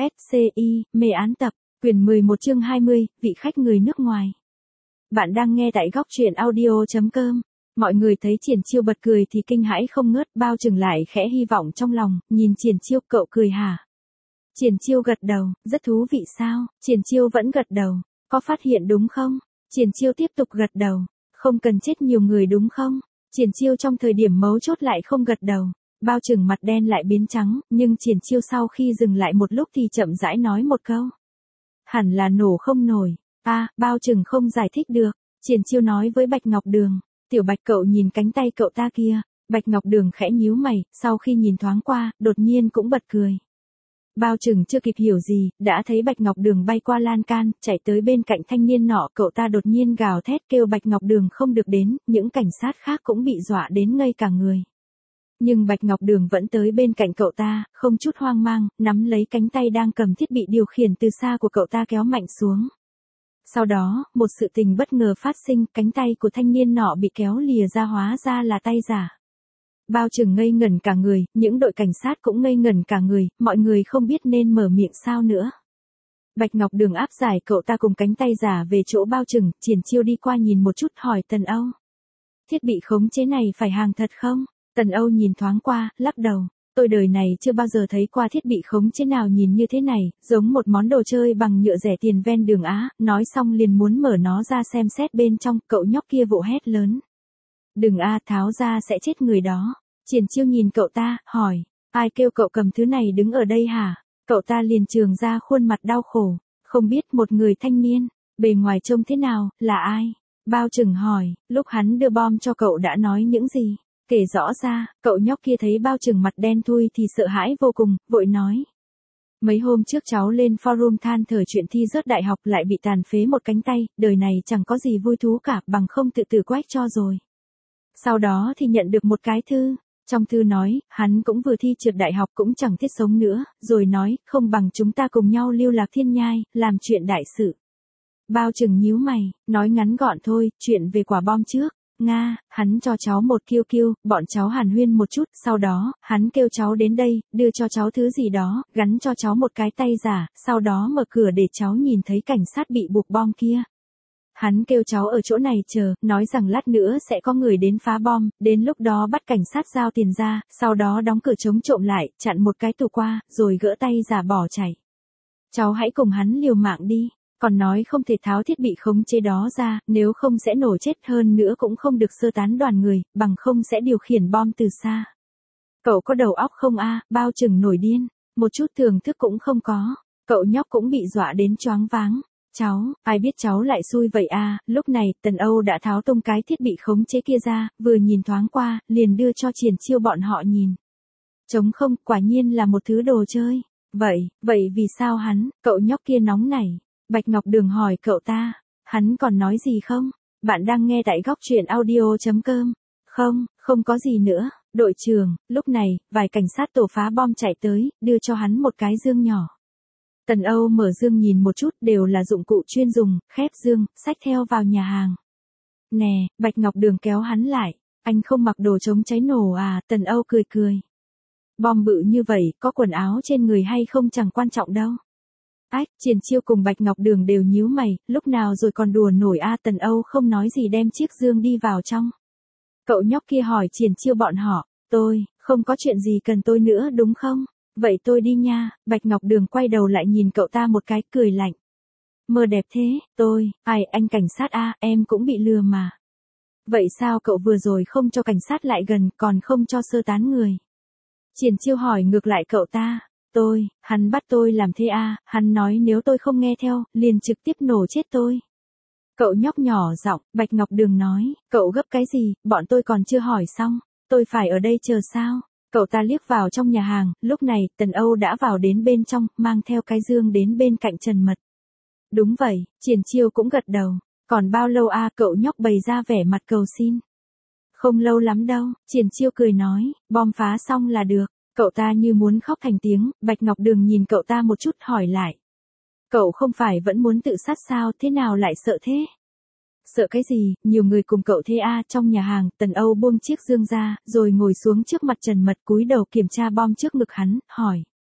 SCI, mê án tập, quyển 11 chương 20, vị khách người nước ngoài. Bạn đang nghe tại góc truyện audio.com. Mọi người thấy Triển Chiêu bật cười thì kinh hãi không ngớt, Bao Trừng lại khẽ hy vọng trong lòng, nhìn Triển Chiêu, cậu cười hả? Triển Chiêu gật đầu, rất thú vị sao? Triển Chiêu vẫn gật đầu, có phát hiện đúng không? Triển Chiêu tiếp tục gật đầu, không cần chết nhiều người đúng không? Triển Chiêu trong thời điểm mấu chốt lại không gật đầu. Bao Trừng mặt đen lại biến trắng, nhưng Triển Chiêu sau khi dừng lại một lúc thì chậm rãi nói một câu. Hẳn là nổ không nổi. Bao Trừng không giải thích được. Triển Chiêu nói với Bạch Ngọc Đường, Tiểu Bạch cậu nhìn cánh tay cậu ta kia. Bạch Ngọc Đường khẽ nhíu mày, sau khi nhìn thoáng qua, đột nhiên cũng bật cười. Bao Trừng chưa kịp hiểu gì, đã thấy Bạch Ngọc Đường bay qua lan can, chạy tới bên cạnh thanh niên nọ, cậu ta đột nhiên gào thét kêu Bạch Ngọc Đường không được đến, những cảnh sát khác cũng bị dọa đến ngây cả người. Nhưng Bạch Ngọc Đường vẫn tới bên cạnh cậu ta, không chút hoang mang, nắm lấy cánh tay đang cầm thiết bị điều khiển từ xa của cậu ta kéo mạnh xuống. Sau đó, một sự tình bất ngờ phát sinh, cánh tay của thanh niên nọ bị kéo lìa ra hóa ra là tay giả. Bao Trừng ngây ngẩn cả người, những đội cảnh sát cũng ngây ngẩn cả người, mọi người không biết nên mở miệng sao nữa. Bạch Ngọc Đường áp giải cậu ta cùng cánh tay giả về chỗ Bao Trừng, Triển Chiêu đi qua nhìn một chút hỏi Tần Âu. Thiết bị khống chế này phải hàng thật không? Tần Âu nhìn thoáng qua, lắc đầu. Tôi đời này chưa bao giờ thấy qua thiết bị khống chế nào nhìn như thế này, giống một món đồ chơi bằng nhựa rẻ tiền ven đường Á, nói xong liền muốn mở nó ra xem xét bên trong, cậu nhóc kia vỗ hét lớn. Đừng tháo ra sẽ chết người đó. Triển Chiêu nhìn cậu ta, hỏi, ai kêu cậu cầm thứ này đứng ở đây hả? Cậu ta liền trường ra khuôn mặt đau khổ, không biết một người thanh niên, bề ngoài trông thế nào, là ai? Bao Trừng hỏi, lúc hắn đưa bom cho cậu đã nói những gì? Kể rõ ra, cậu nhóc kia thấy Bao Trừng mặt đen thui thì sợ hãi vô cùng, vội nói. Mấy hôm trước cháu lên forum than thở chuyện thi rớt đại học lại bị tàn phế một cánh tay, đời này chẳng có gì vui thú cả bằng không tự tử quách cho rồi. Sau đó thì nhận được một cái thư. Trong thư nói, hắn cũng vừa thi trượt đại học cũng chẳng thiết sống nữa, rồi nói, không bằng chúng ta cùng nhau lưu lạc thiên nhai, làm chuyện đại sự. Bao Trừng nhíu mày, nói ngắn gọn thôi, chuyện về quả bom trước. Hắn cho cháu một kiêu, bọn cháu hàn huyên một chút, sau đó, hắn kêu cháu đến đây, đưa cho cháu thứ gì đó, gắn cho cháu một cái tay giả, sau đó mở cửa để cháu nhìn thấy cảnh sát bị buộc bom kia. Hắn kêu cháu ở chỗ này chờ, nói rằng lát nữa sẽ có người đến phá bom, đến lúc đó bắt cảnh sát giao tiền ra, sau đó đóng cửa chống trộm lại, chặn một cái tủ qua, rồi gỡ tay giả bỏ chạy. Cháu hãy cùng hắn liều mạng đi. Còn nói không thể tháo thiết bị khống chế đó ra, nếu không sẽ nổ chết, hơn nữa cũng không được sơ tán đoàn người, bằng không sẽ điều khiển bom từ xa. Cậu có đầu óc không Bao Trừng nổi điên, một chút thưởng thức cũng không có, cậu nhóc cũng bị dọa đến choáng váng. Cháu, ai biết cháu lại xui vậy lúc này, Tần Âu đã tháo tung cái thiết bị khống chế kia ra, vừa nhìn thoáng qua, liền đưa cho Triển Chiêu bọn họ nhìn. Trống không, quả nhiên là một thứ đồ chơi. Vậy vì sao cậu nhóc kia nóng nảy? Bạch Ngọc Đường hỏi cậu ta, hắn còn nói gì không? Bạn đang nghe tại góc truyện audio.com. Không có gì nữa, đội trưởng. Lúc này, vài cảnh sát tổ phá bom chạy tới, đưa cho hắn một cái dương nhỏ. Tần Âu mở dương nhìn một chút, đều là dụng cụ chuyên dùng, khép dương, xách theo vào nhà hàng. Nè, Bạch Ngọc Đường kéo hắn lại, anh không mặc đồ chống cháy nổ Tần Âu cười. Bom bự như vậy, có quần áo trên người hay không chẳng quan trọng đâu. Triển Chiêu cùng Bạch Ngọc Đường đều nhíu mày, lúc nào rồi còn đùa nổi Tần Âu không nói gì đem chiếc dương đi vào trong. Cậu nhóc kia hỏi Triển Chiêu bọn họ, tôi, không có chuyện gì cần tôi nữa đúng không? Vậy tôi đi nha. Bạch Ngọc Đường quay đầu lại nhìn cậu ta một cái, cười lạnh. Mơ đẹp thế, anh cảnh sát em cũng bị lừa mà. Vậy sao cậu vừa rồi không cho cảnh sát lại gần, còn không cho sơ tán người? Triển Chiêu hỏi ngược lại cậu ta. Hắn bắt tôi làm thế hắn nói nếu tôi không nghe theo, liền trực tiếp nổ chết tôi. Cậu nhóc nhỏ giọng, Bạch Ngọc Đường nói, cậu gấp cái gì, bọn tôi còn chưa hỏi xong, tôi phải ở đây chờ sao? Cậu ta liếc vào trong nhà hàng, lúc này, Tần Âu đã vào đến bên trong, mang theo cái dương đến bên cạnh Trần Mật. Đúng vậy, Triển Chiêu cũng gật đầu, còn bao lâu cậu nhóc bày ra vẻ mặt cầu xin. Không lâu lắm đâu, Triển Chiêu cười nói, bom phá xong là được. Cậu ta như muốn khóc thành tiếng, Bạch Ngọc Đường nhìn cậu ta một chút hỏi lại. Cậu không phải vẫn muốn tự sát sao, thế nào lại sợ thế? Sợ cái gì, nhiều người cùng cậu thế Trong nhà hàng, Tần Âu buông chiếc dương ra, rồi ngồi xuống trước mặt Trần Mật cúi đầu kiểm tra bom trước ngực hắn, hỏi.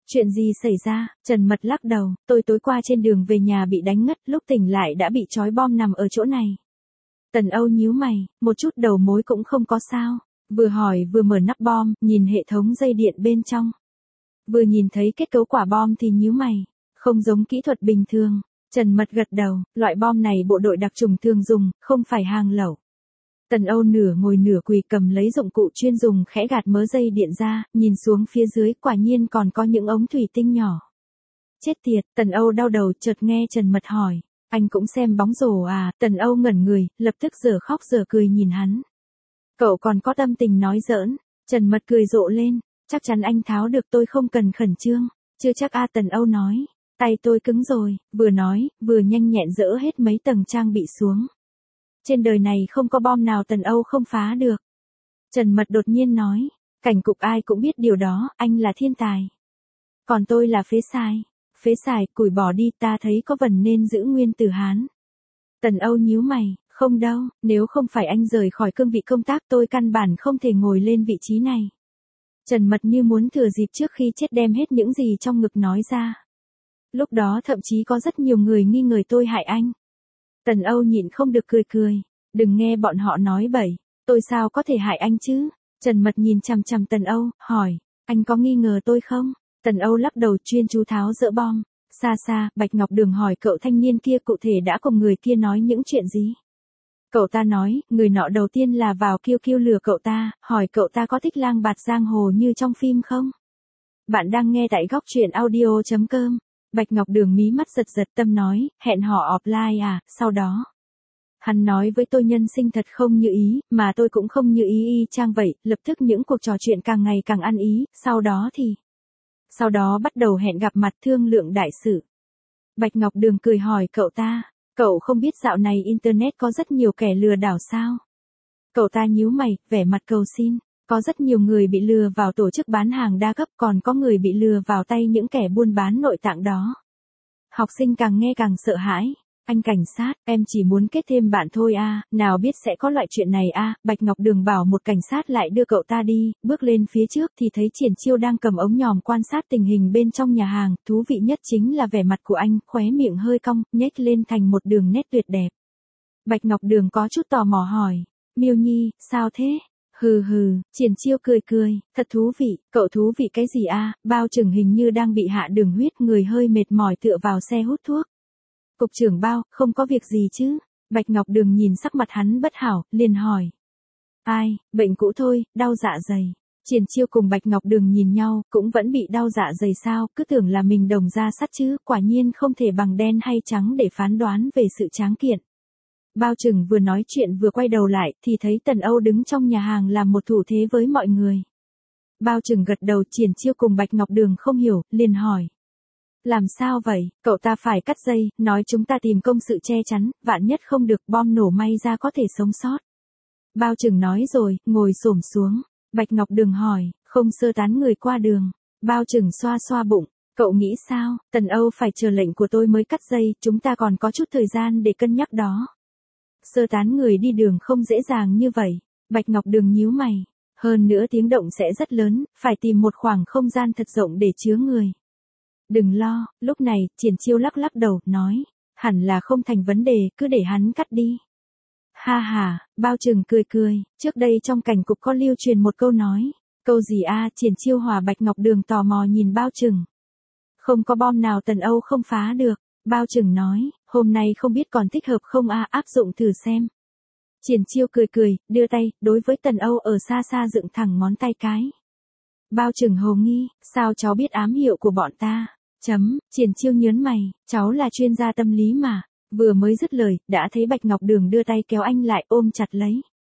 Chuyện gì xảy ra? Trần Mật lắc đầu, tôi tối qua trên đường về nhà bị đánh ngất, lúc tỉnh lại đã bị trói bom nằm ở chỗ này. Tần Âu nhíu mày, một chút đầu mối cũng không có sao. Vừa hỏi vừa mở nắp bom, nhìn hệ thống dây điện bên trong. Vừa nhìn thấy kết cấu quả bom thì nhíu mày, không giống kỹ thuật bình thường. Trần Mật gật đầu, loại bom này bộ đội đặc chủng thường dùng, không phải hàng lậu. Tần Âu nửa ngồi nửa quỳ cầm lấy dụng cụ chuyên dùng khẽ gạt mớ dây điện ra, nhìn xuống phía dưới quả nhiên còn có những ống thủy tinh nhỏ. Chết tiệt, Tần Âu đau đầu chợt nghe Trần Mật hỏi, anh cũng xem bóng rổ à? Tần Âu ngẩn người, lập tức dở khóc dở cười nhìn hắn. Cậu còn có tâm tình nói giỡn? Trần Mật cười rộ lên, chắc chắn anh tháo được, tôi không cần khẩn trương. Chưa chắc a, Tần Âu nói, tay tôi cứng rồi, vừa nói, vừa nhanh nhẹn dỡ hết mấy tầng trang bị xuống. Trên đời này không có bom nào Tần Âu không phá được. Trần Mật đột nhiên nói, cảnh cục ai cũng biết điều đó, anh là thiên tài. Còn tôi là phế sai. Phế xài, củi bỏ đi, ta thấy có vần nên giữ nguyên từ Hán. Tần Âu nhíu mày, không đâu, nếu không phải anh rời khỏi cương vị công tác tôi căn bản không thể ngồi lên vị trí này. Trần Mật như muốn thừa dịp trước khi chết đem hết những gì trong ngực nói ra. Lúc đó thậm chí có rất nhiều người nghi ngờ tôi hại anh. Tần Âu nhịn không được cười cười, đừng nghe bọn họ nói bậy, tôi sao có thể hại anh chứ? Trần Mật nhìn chằm chằm Tần Âu, hỏi, anh có nghi ngờ tôi không? Tần Âu lắc đầu chuyên chú tháo dỡ bom. Xa xa, Bạch Ngọc Đường hỏi cậu thanh niên kia cụ thể đã cùng người kia nói những chuyện gì? Cậu ta nói, người nọ đầu tiên là vào kêu lừa cậu ta, hỏi cậu ta có thích lang bạt giang hồ như trong phim không? Bạn đang nghe tại góc truyện audio.com. Bạch Ngọc Đường mí mắt giật giật tâm nói, hẹn họ offline à, sau đó. Hắn nói với tôi nhân sinh thật không như ý, mà tôi cũng không như ý y chang vậy, lập tức những cuộc trò chuyện càng ngày càng ăn ý, sau đó bắt đầu hẹn gặp mặt thương lượng đại sự. Bạch Ngọc Đường cười hỏi cậu ta, cậu không biết dạo này Internet có rất nhiều kẻ lừa đảo sao? Cậu ta nhíu mày, vẻ mặt cầu xin, có rất nhiều người bị lừa vào tổ chức bán hàng đa cấp, còn có người bị lừa vào tay những kẻ buôn bán nội tạng đó. Học sinh càng nghe càng sợ hãi. Anh cảnh sát, em chỉ muốn kết thêm bạn thôi à, nào biết sẽ có loại chuyện này à? Bạch Ngọc Đường bảo một cảnh sát lại đưa cậu ta đi, bước lên phía trước thì thấy Triển Chiêu đang cầm ống nhòm quan sát tình hình bên trong nhà hàng, thú vị nhất chính là vẻ mặt của anh, khóe miệng hơi cong, nhếch lên thành một đường nét tuyệt đẹp. Bạch Ngọc Đường có chút tò mò hỏi, Miêu Nhi, sao thế? Hừ hừ, Triển Chiêu cười cười, thật thú vị, cậu thú vị cái gì à? Bao Trừng hình như đang bị hạ đường huyết, người hơi mệt mỏi tựa vào xe hút thuốc. Cục trưởng Bao, không có việc gì chứ? Bạch Ngọc Đường nhìn sắc mặt hắn bất hảo, liền hỏi. Ai, bệnh cũ thôi, đau dạ dày. Triển Chiêu cùng Bạch Ngọc Đường nhìn nhau, cũng vẫn bị đau dạ dày sao, cứ tưởng là mình đồng ra sắt chứ, quả nhiên không thể bằng đen hay trắng để phán đoán về sự tráng kiện. Bao Trừng vừa nói chuyện vừa quay đầu lại, thì thấy Tần Âu đứng trong nhà hàng làm một thủ thế với mọi người. Bao Trừng gật đầu, Triển Chiêu cùng Bạch Ngọc Đường không hiểu, liền hỏi. Làm sao vậy? Cậu ta phải cắt dây, nói chúng ta tìm công sự che chắn, vạn nhất không được bom nổ may ra có thể sống sót. Bao Trừng nói rồi, ngồi xổm xuống. Bạch Ngọc Đường hỏi, không sơ tán người qua đường. Bao Trừng xoa xoa bụng, cậu nghĩ sao? Tần Âu phải chờ lệnh của tôi mới cắt dây, chúng ta còn có chút thời gian để cân nhắc đó. Sơ tán người đi đường không dễ dàng như vậy. Bạch Ngọc Đường nhíu mày. Hơn nữa tiếng động sẽ rất lớn, phải tìm một khoảng không gian thật rộng để chứa người. Đừng lo, lúc này, Triển Chiêu lắc lắc đầu, nói, hẳn là không thành vấn đề, cứ để hắn cắt đi. Ha ha, Bao Trừng cười cười, trước đây trong cảnh cục có lưu truyền một câu nói. Câu gì a? Triển Chiêu hòa Bạch Ngọc Đường tò mò nhìn Bao Trừng. Không có bom nào Tần Âu không phá được. Bao Trừng nói, hôm nay không biết còn thích hợp không a, áp dụng thử xem. Triển Chiêu cười cười, đưa tay, đối với Tần Âu ở xa xa dựng thẳng ngón tay cái. Bao Trừng hồ nghi, sao cháu biết ám hiệu của bọn ta? Triển Chiêu nhớn mày, cháu là chuyên gia tâm lý mà. Vừa mới dứt lời, đã thấy Bạch Ngọc Đường đưa tay kéo anh lại ôm chặt lấy.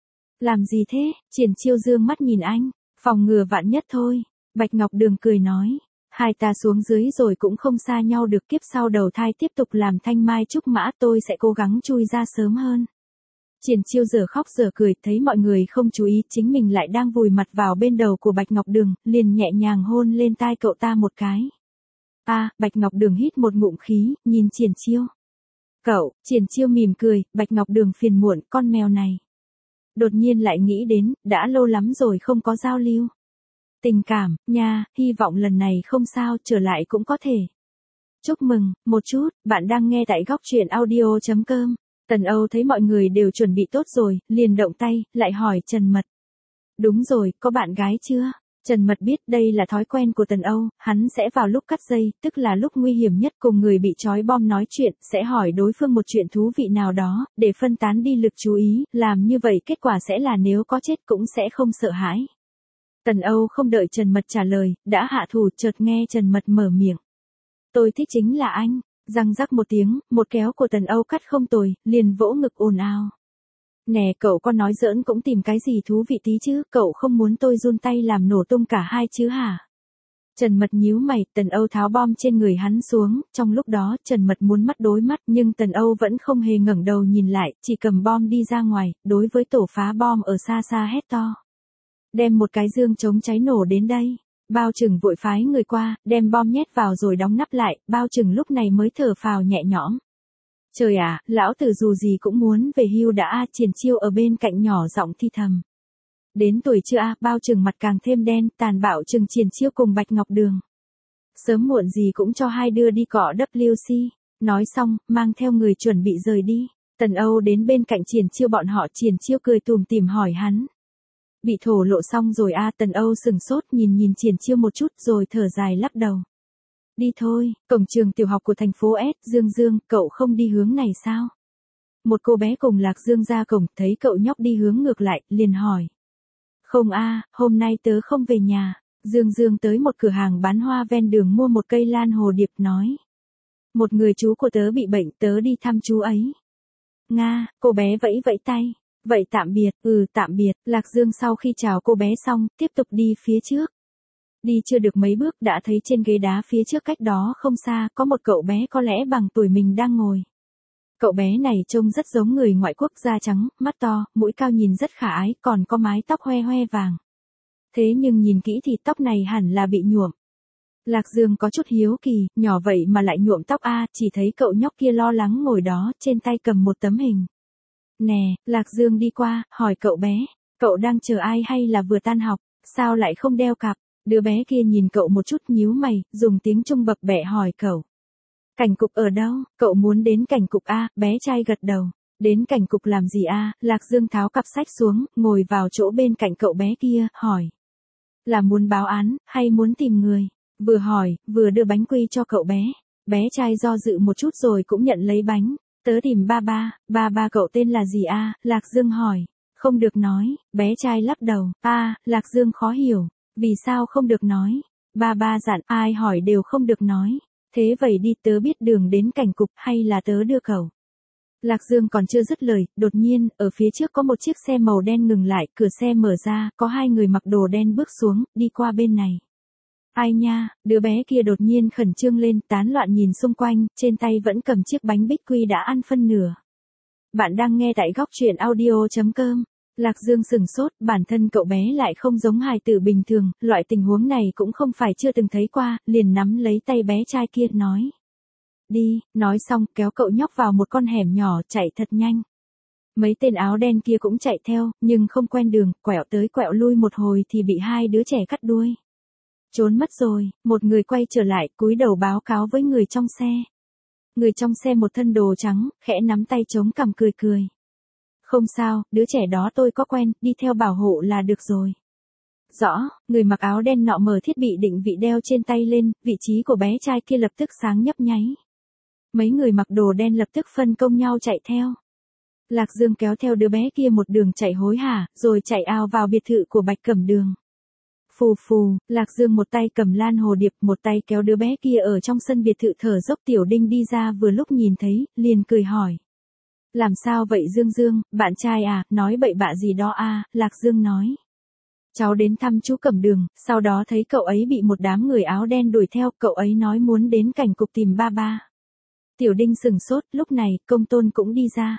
Làm gì thế? Triển Chiêu dương mắt nhìn anh, phòng ngừa vạn nhất thôi. Bạch Ngọc Đường cười nói, hai ta xuống dưới rồi cũng không xa nhau được, kiếp sau đầu thai tiếp tục làm thanh mai trúc mã, tôi sẽ cố gắng chui ra sớm hơn. Triển Chiêu giờ khóc giờ cười, thấy mọi người không chú ý, chính mình lại đang vùi mặt vào bên đầu của Bạch Ngọc Đường, liền nhẹ nhàng hôn lên tai cậu ta một cái. Bạch Ngọc Đường hít một ngụm khí, nhìn Triển Chiêu. Cậu, Triển Chiêu mỉm cười, Bạch Ngọc Đường phiền muộn, con mèo này. Đột nhiên lại nghĩ đến, đã lâu lắm rồi không có giao lưu. Tình cảm, nha, hy vọng lần này không sao, trở lại cũng có thể. Chúc mừng, một chút, bạn đang nghe tại góc truyện audio.com. Tần Âu thấy mọi người đều chuẩn bị tốt rồi, liền động tay, lại hỏi Trần Mật. Đúng rồi, có bạn gái chưa? Trần Mật biết đây là thói quen của Tần Âu, hắn sẽ vào lúc cắt dây, tức là lúc nguy hiểm nhất cùng người bị trói bom nói chuyện, sẽ hỏi đối phương một chuyện thú vị nào đó, để phân tán đi lực chú ý, làm như vậy kết quả sẽ là nếu có chết cũng sẽ không sợ hãi. Tần Âu không đợi Trần Mật trả lời, đã hạ thủ, chợt nghe Trần Mật mở miệng. Tôi thích chính là anh. Răng rắc một tiếng, một kéo của Tần Âu cắt không tồi, liền vỗ ngực ồn ào. Nè cậu có nói giỡn cũng tìm cái gì thú vị tí chứ, cậu không muốn tôi run tay làm nổ tung cả hai chứ hả? Trần Mật nhíu mày, Tần Âu tháo bom trên người hắn xuống, trong lúc đó Trần Mật muốn mắt đối mắt nhưng Tần Âu vẫn không hề ngẩng đầu nhìn lại, chỉ cầm bom đi ra ngoài, đối với tổ phá bom ở xa xa hét to. Đem một cái dương chống cháy nổ đến đây. Bao Trừng vội phái người qua, đem bom nhét vào rồi đóng nắp lại, Bao Trừng lúc này mới thở phào nhẹ nhõm. Trời ạ, lão tử dù gì cũng muốn về hưu đã. Triển Chiêu ở bên cạnh nhỏ giọng thi thầm. Đến tuổi chưa Bao Trừng mặt càng thêm đen, tàn bạo chừng Triển Chiêu cùng Bạch Ngọc Đường. Sớm muộn gì cũng cho hai đứa đi cọ WC. Nói xong, mang theo người chuẩn bị rời đi. Tần Âu đến bên cạnh Triển Chiêu bọn họ, Triển Chiêu cười tùm tìm hỏi hắn. Bị thổ lộ xong rồi Tần Âu sừng sốt nhìn Triển Chiêu một chút rồi thở dài lắc đầu. Đi thôi, cổng trường tiểu học của thành phố S, Dương, cậu không đi hướng này sao? Một cô bé cùng Lạc Dương ra cổng, thấy cậu nhóc đi hướng ngược lại, liền hỏi. Không hôm nay tớ không về nhà. Dương tới một cửa hàng bán hoa ven đường mua một cây lan hồ điệp nói. Một người chú của tớ bị bệnh, tớ đi thăm chú ấy. Nga, cô bé vẫy vẫy tay. Vậy tạm biệt, tạm biệt, Lạc Dương sau khi chào cô bé xong, tiếp tục đi phía trước. Đi chưa được mấy bước đã thấy trên ghế đá phía trước cách đó không xa, có một cậu bé có lẽ bằng tuổi mình đang ngồi. Cậu bé này trông rất giống người ngoại quốc, da trắng, mắt to, mũi cao, nhìn rất khả ái, còn có mái tóc hoe hoe vàng. Thế nhưng nhìn kỹ thì tóc này hẳn là bị nhuộm. Lạc Dương có chút hiếu kỳ, nhỏ vậy mà lại nhuộm tóc chỉ thấy cậu nhóc kia lo lắng ngồi đó, trên tay cầm một tấm hình. Nè, Lạc Dương đi qua, hỏi cậu bé, cậu đang chờ ai hay là vừa tan học, sao lại không đeo cặp? Đứa bé kia nhìn cậu một chút nhíu mày, dùng tiếng Trung bập bẹ hỏi cậu. Cảnh cục ở đâu? Cậu muốn đến cảnh cục bé trai gật đầu. Đến cảnh cục làm gì Lạc Dương tháo cặp sách xuống, ngồi vào chỗ bên cạnh cậu bé kia, hỏi. Là muốn báo án, hay muốn tìm người? Vừa hỏi, vừa đưa bánh quy cho cậu bé. Bé trai do dự một chút rồi cũng nhận lấy bánh. Tớ tìm ba cậu tên là gì Lạc Dương hỏi. Không được nói, bé trai lắc đầu. Lạc Dương khó hiểu. Vì sao không được nói? Ba dặn, ai hỏi đều không được nói. Thế vậy đi, tớ biết đường đến cảnh cục, hay là tớ đưa cậu? Lạc Dương còn chưa dứt lời, đột nhiên, ở phía trước có một chiếc xe màu đen ngừng lại, cửa xe mở ra, có hai người mặc đồ đen bước xuống, đi qua bên này. Ai nha, đứa bé kia đột nhiên khẩn trương lên, tán loạn nhìn xung quanh, trên tay vẫn cầm chiếc bánh bích quy đã ăn phân nửa. Bạn đang nghe tại góc truyện audio.com. Lạc Dương sừng sốt, bản thân cậu bé lại không giống hài tử bình thường, loại tình huống này cũng không phải chưa từng thấy qua, liền nắm lấy tay bé trai kia nói. Đi, nói xong kéo cậu nhóc vào một con hẻm nhỏ, chạy thật nhanh. Mấy tên áo đen kia cũng chạy theo, nhưng không quen đường, quẹo tới quẹo lui một hồi thì bị hai đứa trẻ cắt đuôi. Trốn mất rồi, một người quay trở lại, cúi đầu báo cáo với người trong xe. Người trong xe một thân đồ trắng, khẽ nắm tay chống cằm cười cười. Không sao, đứa trẻ đó tôi có quen, đi theo bảo hộ là được rồi. Rõ, người mặc áo đen nọ mở thiết bị định vị đeo trên tay lên, vị trí của bé trai kia lập tức sáng nhấp nháy. Mấy người mặc đồ đen lập tức phân công nhau chạy theo. Lạc Dương kéo theo đứa bé kia một đường chạy hối hả, rồi chạy ào vào biệt thự của Bạch Cẩm Đường. Phù phù, Lạc Dương một tay cầm lan hồ điệp, một tay kéo đứa bé kia ở trong sân biệt thự thở dốc. Tiểu Đinh đi ra vừa lúc nhìn thấy, liền cười hỏi. Làm sao vậy Dương, bạn trai nói bậy bạ gì đó Lạc Dương nói. Cháu đến thăm chú Cẩm Đường, sau đó thấy cậu ấy bị một đám người áo đen đuổi theo, cậu ấy nói muốn đến cảnh cục tìm ba. Tiểu Đinh sừng sốt, lúc này, Công Tôn cũng đi ra.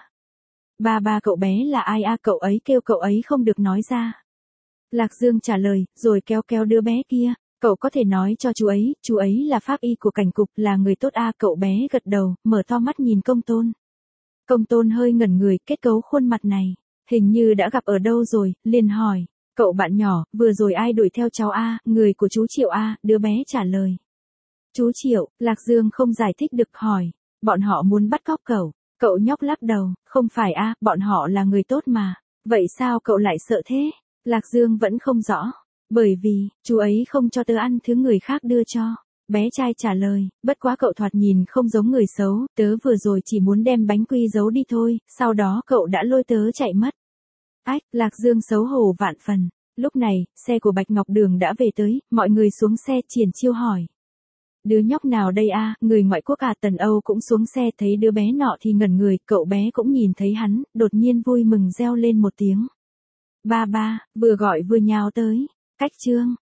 Ba cậu bé là ai cậu ấy kêu cậu ấy không được nói ra. Lạc Dương trả lời, rồi kéo đứa bé kia, cậu có thể nói cho chú ấy là pháp y của cảnh cục, là người tốt cậu bé gật đầu, mở to mắt nhìn Công Tôn. Công Tôn hơi ngẩn người, kết cấu khuôn mặt này, hình như đã gặp ở đâu rồi, liền hỏi. Cậu bạn nhỏ, vừa rồi ai đuổi theo cháu a? Người của chú Triệu a, đứa bé trả lời. Chú Triệu, Lạc Dương không giải thích được hỏi. Bọn họ muốn bắt cóc cậu. Cậu nhóc lắc đầu, không phải a, bọn họ là người tốt mà. Vậy sao cậu lại sợ thế? Lạc Dương vẫn không rõ. Bởi vì, chú ấy không cho tớ ăn thứ người khác đưa cho. Bé trai trả lời, bất quá cậu thoạt nhìn không giống người xấu, tớ vừa rồi chỉ muốn đem bánh quy giấu đi thôi, sau đó cậu đã lôi tớ chạy mất. Ách, Lạc Dương xấu hổ vạn phần. Lúc này, xe của Bạch Ngọc Đường đã về tới, mọi người xuống xe. Triển Chiêu hỏi. Đứa nhóc nào đây a? Người ngoại quốc à? Tần Âu cũng xuống xe, thấy đứa bé nọ thì ngẩn người, cậu bé cũng nhìn thấy hắn, đột nhiên vui mừng reo lên một tiếng. Ba ba, vừa gọi vừa nhào tới. Cách chương.